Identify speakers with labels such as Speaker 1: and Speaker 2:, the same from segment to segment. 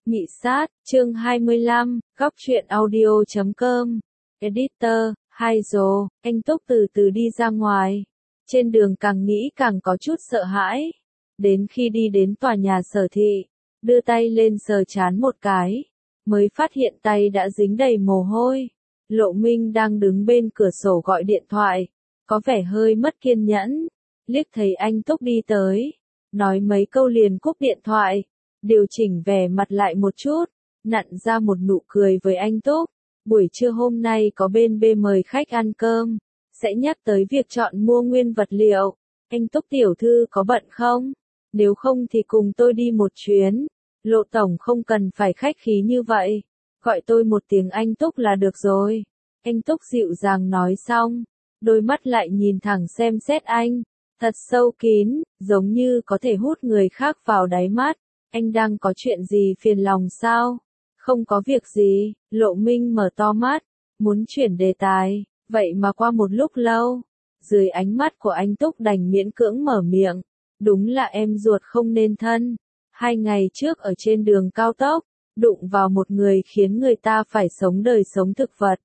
Speaker 1: Nhị sát, chương 25, góc truyện audio.com. Editor, hai rồ, anh Túc từ từ đi ra ngoài. Trên đường càng nghĩ càng có chút sợ hãi. Đến khi đi đến tòa nhà Sở Thị, đưa tay lên sờ trán một cái, mới phát hiện tay đã dính đầy mồ hôi. Lộ Minh đang đứng bên cửa sổ gọi điện thoại, có vẻ hơi mất kiên nhẫn. Liếc thấy anh Túc đi tới, nói mấy câu liền cúp điện thoại. Điều chỉnh vẻ mặt lại một chút, nặn ra một nụ cười với anh Túc. Buổi trưa hôm nay có bên B mời khách ăn cơm, sẽ nhắc tới việc chọn mua nguyên vật liệu. Anh Túc tiểu thư có bận không? Nếu không thì cùng tôi đi một chuyến. Lộ tổng không cần phải khách khí như vậy, gọi tôi một tiếng anh Túc là được rồi. Anh Túc dịu dàng nói xong, đôi mắt lại nhìn thẳng xem xét anh, thật sâu kín, giống như có thể hút người khác vào đáy mắt. Anh đang có chuyện gì phiền lòng sao? Không có việc gì. Lộ Minh mở to mắt, muốn chuyển đề tài, vậy mà qua một lúc lâu, dưới ánh mắt của anh Túc đành miễn cưỡng mở miệng. Đúng là em ruột không nên thân. 2 ngày trước ở trên đường cao tốc, đụng vào một người khiến người ta phải sống đời sống thực vật.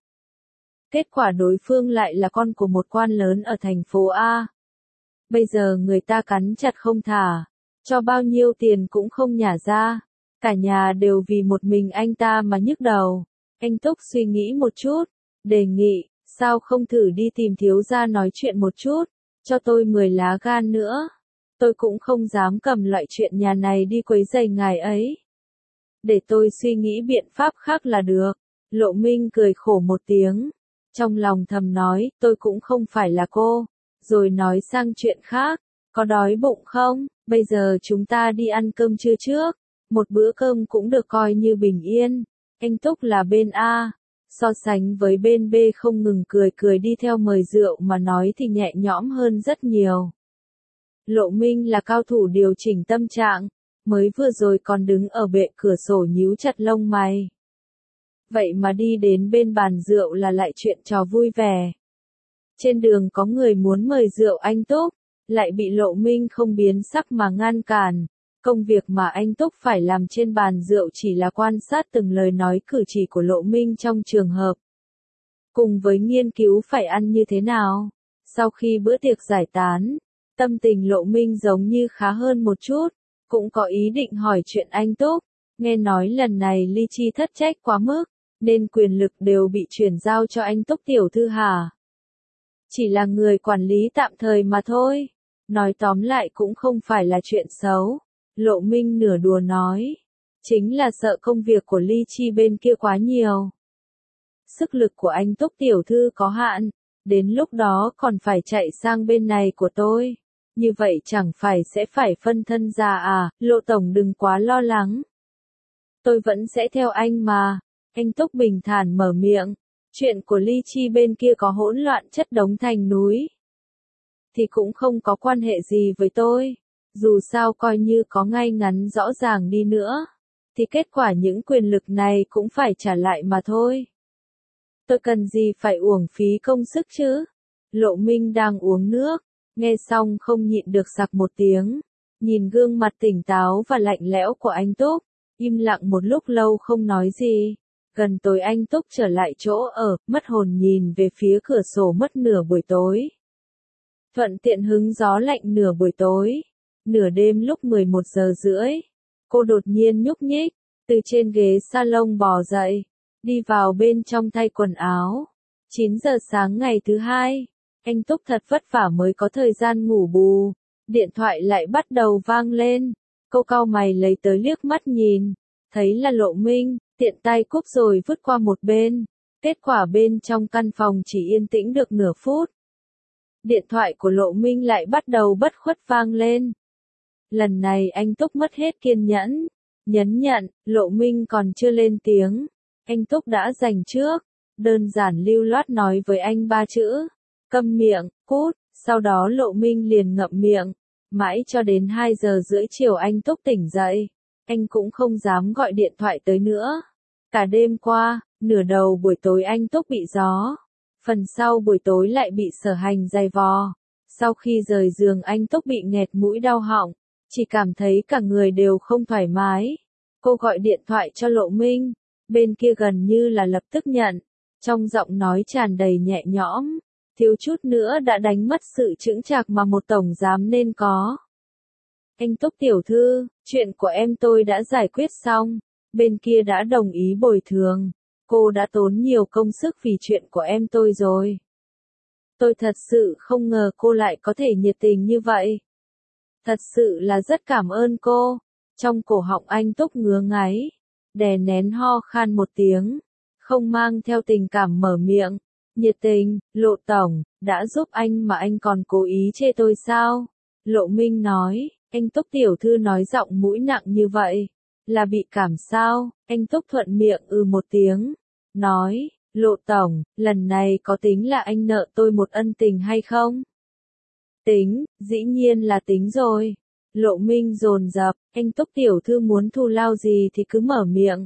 Speaker 1: Kết quả đối phương lại là con của một quan lớn ở thành phố A. Bây giờ người ta cắn chặt không thả, cho bao nhiêu tiền cũng không nhả ra. Cả nhà đều vì một mình anh ta mà nhức đầu. Anh Túc suy nghĩ một chút, đề nghị, sao không thử đi tìm thiếu gia nói chuyện một chút, cho tôi 10 lá gan nữa. Tôi cũng không dám cầm loại chuyện nhà này đi quấy rầy ngài ấy. Để tôi suy nghĩ biện pháp khác là được. Lộ Minh cười khổ một tiếng, trong lòng thầm nói, tôi cũng không phải là cô. Rồi nói sang chuyện khác, có đói bụng không? Bây giờ chúng ta đi ăn cơm trưa trước. Một bữa cơm cũng được coi như bình yên. Anh Túc là bên A, so sánh với bên B không ngừng cười đi theo mời rượu mà nói thì nhẹ nhõm hơn rất nhiều. Lộ Minh là cao thủ điều chỉnh tâm trạng, mới vừa rồi còn đứng ở bệ cửa sổ nhíu chặt lông mày. Vậy mà đi đến bên bàn rượu là lại chuyện trò vui vẻ. Trên đường có người muốn mời rượu anh Túc, lại bị Lộ Minh không biến sắc mà ngăn cản. Công việc mà anh Túc phải làm trên bàn rượu chỉ là quan sát từng lời nói cử chỉ của Lộ Minh trong trường hợp, cùng với nghiên cứu phải ăn như thế nào. Sau khi bữa tiệc giải tán, tâm tình Lộ Minh giống như khá hơn một chút, cũng có ý định hỏi chuyện anh Túc. Nghe nói lần này Ly Chi thất trách quá mức, nên quyền lực đều bị chuyển giao cho anh Túc tiểu thư hả? Chỉ là người quản lý tạm thời mà thôi. Nói tóm lại cũng không phải là chuyện xấu. Lộ Minh nửa đùa nói, chính là sợ công việc của Ly Chi bên kia quá nhiều. Sức lực của anh Túc tiểu thư có hạn, đến lúc đó còn phải chạy sang bên này của tôi. Như vậy chẳng phải sẽ phải phân thân ra à? Lộ tổng đừng quá lo lắng. Tôi vẫn sẽ theo anh mà. Anh Túc bình thản mở miệng, chuyện của Ly Chi bên kia có hỗn loạn chất đống thành núi, thì cũng không có quan hệ gì với tôi. Dù sao coi như có ngay ngắn rõ ràng đi nữa, thì kết quả những quyền lực này cũng phải trả lại mà thôi. Tôi cần gì phải uổng phí công sức chứ? Lộ Minh đang uống nước, nghe xong không nhịn được sặc một tiếng, nhìn gương mặt tỉnh táo và lạnh lẽo của anh Túc, im lặng một lúc lâu không nói gì. Gần tối anh Túc trở lại chỗ ở, mất hồn nhìn về phía cửa sổ mất nửa buổi tối. Thuận tiện hứng gió lạnh nửa buổi tối. Nửa đêm lúc 11 giờ rưỡi, cô đột nhiên nhúc nhích, từ trên ghế salon bò dậy, đi vào bên trong thay quần áo. 9 giờ sáng ngày thứ hai, anh Túc thật vất vả mới có thời gian ngủ bù, điện thoại lại bắt đầu vang lên. Cô cau mày lấy tới liếc mắt nhìn, thấy là Lộ Minh, tiện tay cúp rồi vứt qua một bên. Kết quả bên trong căn phòng chỉ yên tĩnh được nửa phút. Điện thoại của Lộ Minh lại bắt đầu bất khuất vang lên. Lần này anh Túc mất hết kiên nhẫn, nhấn nhận, Lộ Minh còn chưa lên tiếng. Anh Túc đã giành trước, đơn giản lưu loát nói với anh 3 chữ, câm miệng, cút, sau đó Lộ Minh liền ngậm miệng, mãi cho đến 2 giờ rưỡi chiều anh Túc tỉnh dậy, anh cũng không dám gọi điện thoại tới nữa. Cả đêm qua, nửa đầu buổi tối anh Túc bị gió, phần sau buổi tối lại bị sở hành giày vò. Sau khi rời giường anh Túc bị nghẹt mũi đau họng, chỉ cảm thấy cả người đều không thoải mái. Cô gọi điện thoại cho Lộ Minh, bên kia gần như là lập tức nhận, trong giọng nói tràn đầy nhẹ nhõm, thiếu chút nữa đã đánh mất sự chững chạc mà một tổng giám nên có. Anh Túc tiểu thư, chuyện của em tôi đã giải quyết xong, bên kia đã đồng ý bồi thường, cô đã tốn nhiều công sức vì chuyện của em tôi rồi. Tôi thật sự không ngờ cô lại có thể nhiệt tình như vậy. Thật sự là rất cảm ơn cô. Trong cổ họng anh Túc ngứa ngáy, đè nén ho khan một tiếng, không mang theo tình cảm mở miệng. Nhiệt tình, Lộ tổng, đã giúp anh mà anh còn cố ý chê tôi sao? Lộ Minh nói, anh Túc tiểu thư nói giọng mũi nặng như vậy, là bị cảm sao? Anh Túc thuận miệng một tiếng, nói, Lộ tổng, lần này có tính là anh nợ tôi một ân tình hay không? Tính, dĩ nhiên là tính rồi. Lộ Minh dồn dập, anh Túc tiểu thư muốn thù lao gì thì cứ mở miệng.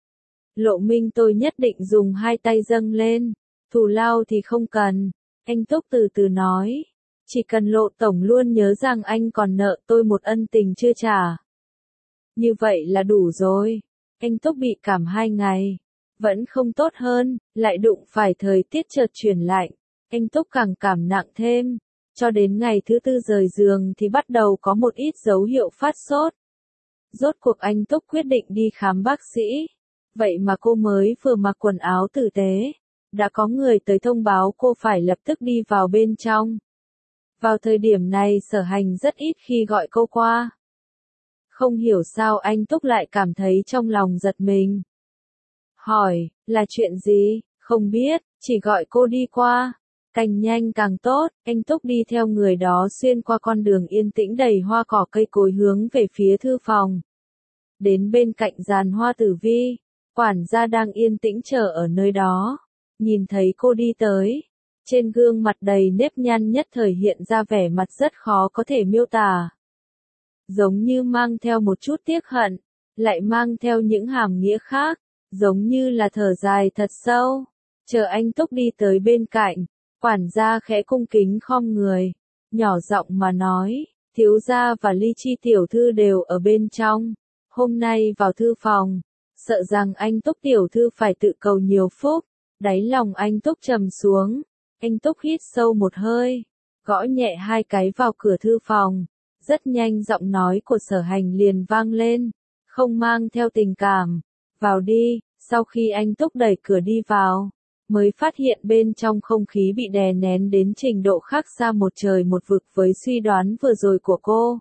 Speaker 1: Lộ Minh tôi nhất định dùng hai tay dâng lên, thù lao thì không cần. Anh Túc từ từ nói, chỉ cần Lộ tổng luôn nhớ rằng anh còn nợ tôi một ân tình chưa trả. Như vậy là đủ rồi. Anh Túc bị cảm 2 ngày, vẫn không tốt hơn, lại đụng phải thời tiết chợt chuyển lạnh. Anh Túc càng cảm nặng thêm. Cho đến ngày thứ 4 rời giường thì bắt đầu có một ít dấu hiệu phát sốt. Rốt cuộc anh Túc quyết định đi khám bác sĩ. Vậy mà cô mới vừa mặc quần áo tử tế, đã có người tới thông báo cô phải lập tức đi vào bên trong. Vào thời điểm này Sở Hành rất ít khi gọi cô qua. Không hiểu sao anh Túc lại cảm thấy trong lòng giật mình. Hỏi, là chuyện gì? Không biết, chỉ gọi cô đi qua. Càng nhanh càng tốt, anh Túc đi theo người đó xuyên qua con đường yên tĩnh đầy hoa cỏ cây cối hướng về phía thư phòng. Đến bên cạnh giàn hoa tử vi, quản gia đang yên tĩnh chờ ở nơi đó. Nhìn thấy cô đi tới, trên gương mặt đầy nếp nhăn nhất thời hiện ra vẻ mặt rất khó có thể miêu tả. Giống như mang theo một chút tiếc hận, lại mang theo những hàm nghĩa khác, giống như là thở dài thật sâu. Chờ anh Túc đi tới bên cạnh, quản gia khẽ cung kính khom người, nhỏ giọng mà nói, thiếu gia và Ly Chi tiểu thư đều ở bên trong, hôm nay vào thư phòng, sợ rằng anh Túc tiểu thư phải tự cầu nhiều phúc. Đáy lòng anh Túc trầm xuống, anh Túc hít sâu một hơi, gõ nhẹ 2 cái vào cửa thư phòng, rất nhanh giọng nói của Sở Hành liền vang lên, không mang theo tình cảm, vào đi. Sau khi anh Túc đẩy cửa đi vào, mới phát hiện bên trong không khí bị đè nén đến trình độ khác xa một trời một vực với suy đoán vừa rồi của cô.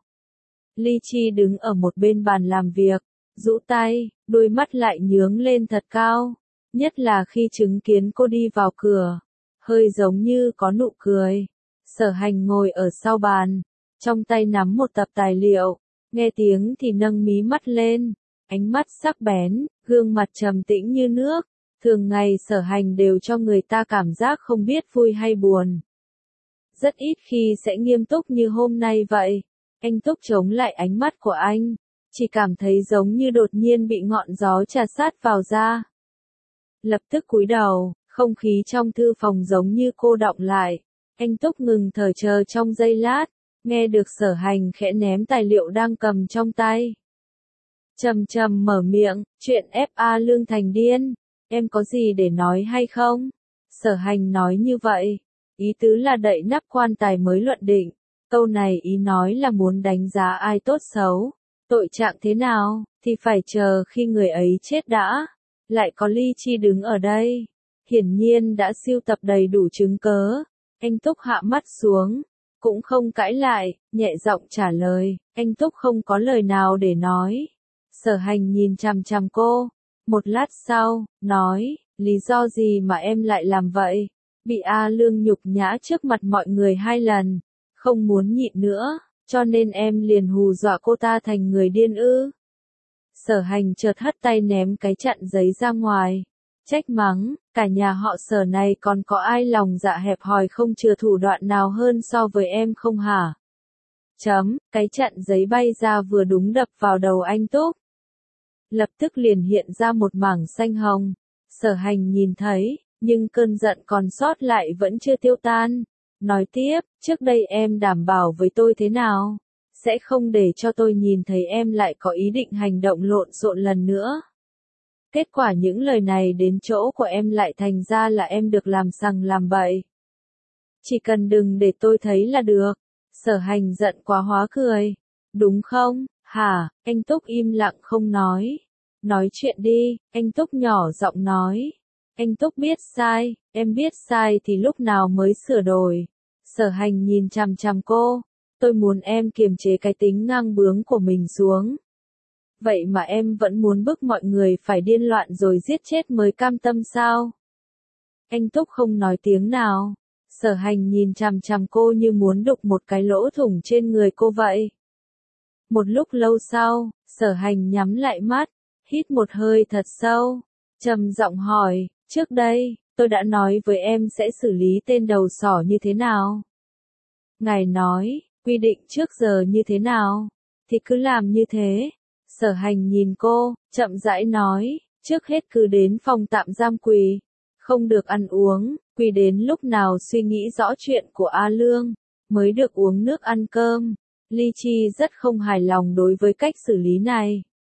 Speaker 1: Ly Chi đứng ở một bên bàn làm việc, rũ tay, đôi mắt lại nhướng lên thật cao, nhất là khi chứng kiến cô đi vào cửa, hơi giống như có nụ cười. Sở Hành ngồi ở sau bàn, trong tay nắm một tập tài liệu, nghe tiếng thì nâng mí mắt lên, ánh mắt sắc bén, gương mặt trầm tĩnh như nước. Thường ngày Sở Hành đều cho người ta cảm giác không biết vui hay buồn. Rất ít khi sẽ nghiêm túc như hôm nay vậy. Anh Túc chống lại ánh mắt của anh, chỉ cảm thấy giống như đột nhiên bị ngọn gió trà sát vào da. Lập tức cúi đầu, không khí trong thư phòng giống như cô đọng lại. Anh Túc ngừng thở chờ trong giây lát, nghe được Sở Hành khẽ ném tài liệu đang cầm trong tay. Trầm trầm mở miệng, chuyện FA Lương Thành điên, em có gì để nói hay không? Sở Hành nói như vậy, ý tứ là đậy nắp quan tài mới luận định, câu này ý nói là muốn đánh giá ai tốt xấu, tội trạng thế nào, thì phải chờ khi người ấy chết đã. Lại có Ly Chi đứng ở đây, hiển nhiên đã sưu tập đầy đủ chứng cớ. Anh Túc hạ mắt xuống, cũng không cãi lại, nhẹ giọng trả lời, anh Túc không có lời nào để nói. Sở Hành nhìn chằm chằm cô, một lát sau, nói, lý do gì mà em lại làm vậy? Bị A Lương nhục nhã trước mặt mọi người 2 lần, không muốn nhịn nữa, cho nên em liền hù dọa cô ta thành người điên ư? Sở Hành chợt hất tay ném cái chặn giấy ra ngoài, trách mắng, cả nhà họ Sở này còn có ai lòng dạ hẹp hòi không chừa thủ đoạn nào hơn so với em không hả? Cái chặn giấy bay ra vừa đúng đập vào đầu anh Túc. Lập tức liền hiện ra một mảng xanh hồng. Sở Hành nhìn thấy, nhưng cơn giận còn sót lại vẫn chưa tiêu tan. Nói tiếp, trước đây em đảm bảo với tôi thế nào? sẽ không để cho tôi nhìn thấy em lại có ý định hành động lộn xộn lần nữa. Kết quả những lời này đến chỗ của em lại thành ra là em được làm sằng làm bậy. Chỉ cần đừng để tôi thấy là được. Sở Hành giận quá hóa cười. Đúng không, hả? Anh Túc im lặng không nói. Nói chuyện đi, anh Túc nhỏ giọng nói. Anh Túc biết sai, em biết sai thì lúc nào mới sửa đổi. Sở Hành nhìn chằm chằm cô. Tôi muốn em kiềm chế cái tính ngang bướng của mình xuống. Vậy mà em vẫn muốn bức mọi người phải điên loạn rồi giết chết mới cam tâm sao? Anh Túc không nói tiếng nào. Sở Hành nhìn chằm chằm cô như muốn đục một cái lỗ thủng trên người cô vậy. Một lúc lâu sau, Sở Hành nhắm lại mắt, hít một hơi thật sâu, trầm giọng hỏi, trước đây, tôi đã nói với em sẽ xử lý tên đầu sỏ như thế nào? Ngài nói, quy định trước giờ như thế nào, thì cứ làm như thế. Sở Hành nhìn cô, chậm rãi nói, trước hết cứ đến phòng tạm giam quỳ, không được ăn uống, quỳ đến lúc nào suy nghĩ rõ chuyện của A Lương, mới được uống nước ăn cơm. Ly Chi rất không hài lòng đối với cách xử lý này.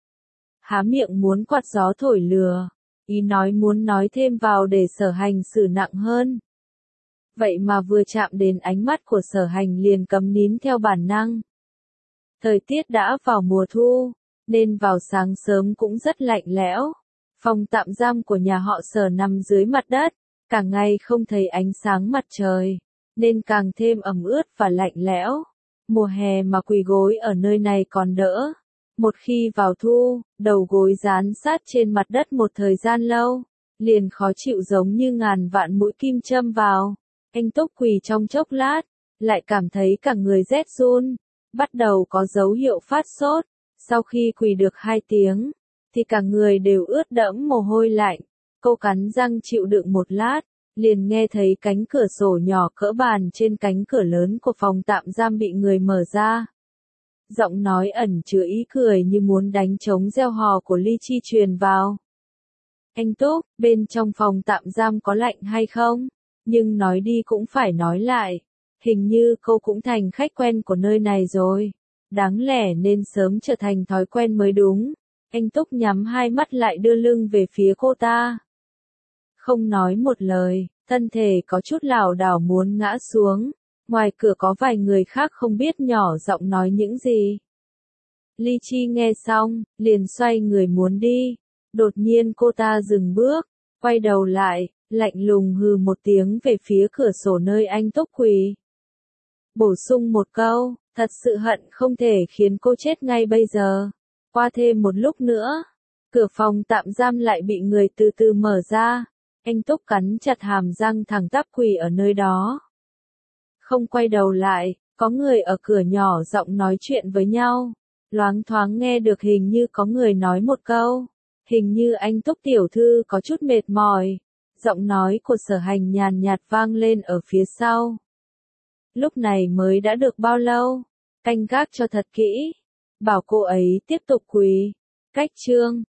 Speaker 1: Há miệng muốn quạt gió thổi lừa, ý nói muốn nói thêm vào để Sở Hành xử nặng hơn. Vậy mà vừa chạm đến ánh mắt của Sở Hành liền câm nín theo bản năng. Thời tiết đã vào mùa thu, nên vào sáng sớm cũng rất lạnh lẽo. Phòng tạm giam của nhà họ Sở nằm dưới mặt đất, cả ngày không thấy ánh sáng mặt trời, nên càng thêm ẩm ướt và lạnh lẽo. Mùa hè mà quỳ gối ở nơi này còn đỡ. Một khi vào thu, đầu gối dán sát trên mặt đất một thời gian lâu, liền khó chịu giống như ngàn vạn mũi kim châm vào. Anh Túc quỳ trong chốc lát, lại cảm thấy cả người rét run, bắt đầu có dấu hiệu phát sốt. Sau khi quỳ được 2 tiếng, thì cả người đều ướt đẫm mồ hôi lạnh. Cô cắn răng chịu đựng một lát, liền nghe thấy cánh cửa sổ nhỏ cỡ bàn trên cánh cửa lớn của phòng tạm giam bị người mở ra. Giọng nói ẩn chứa ý cười như muốn đánh trống reo hò của Ly Chi truyền vào. Anh Túc, bên trong phòng tạm giam có lạnh hay không? Nhưng nói đi cũng phải nói lại. Hình như cô cũng thành khách quen của nơi này rồi. Đáng lẽ nên sớm trở thành thói quen mới đúng. Anh Túc nhắm hai mắt lại đưa lưng về phía cô ta. Không nói một lời, thân thể có chút lảo đảo muốn ngã xuống. Ngoài cửa có vài người khác không biết nhỏ giọng nói những gì. Ly Chi nghe xong, liền xoay người muốn đi. Đột nhiên cô ta dừng bước, quay đầu lại, lạnh lùng hừ một tiếng về phía cửa sổ nơi anh Túc quỳ. Bổ sung một câu, thật sự hận không thể khiến cô chết ngay bây giờ. Qua thêm một lúc nữa, cửa phòng tạm giam lại bị người từ từ mở ra. Anh Túc cắn chặt hàm răng thẳng tắp quỳ ở nơi đó. Không quay đầu lại, có người ở cửa nhỏ giọng nói chuyện với nhau. Loáng thoáng nghe được hình như có người nói một câu. Hình như anh Túc tiểu thư có chút mệt mỏi. Giọng nói của Sở Hành nhàn nhạt vang lên ở phía sau. Lúc này mới đã được bao lâu? Canh gác cho thật kỹ. Bảo cô ấy tiếp tục quỳ. Cách chương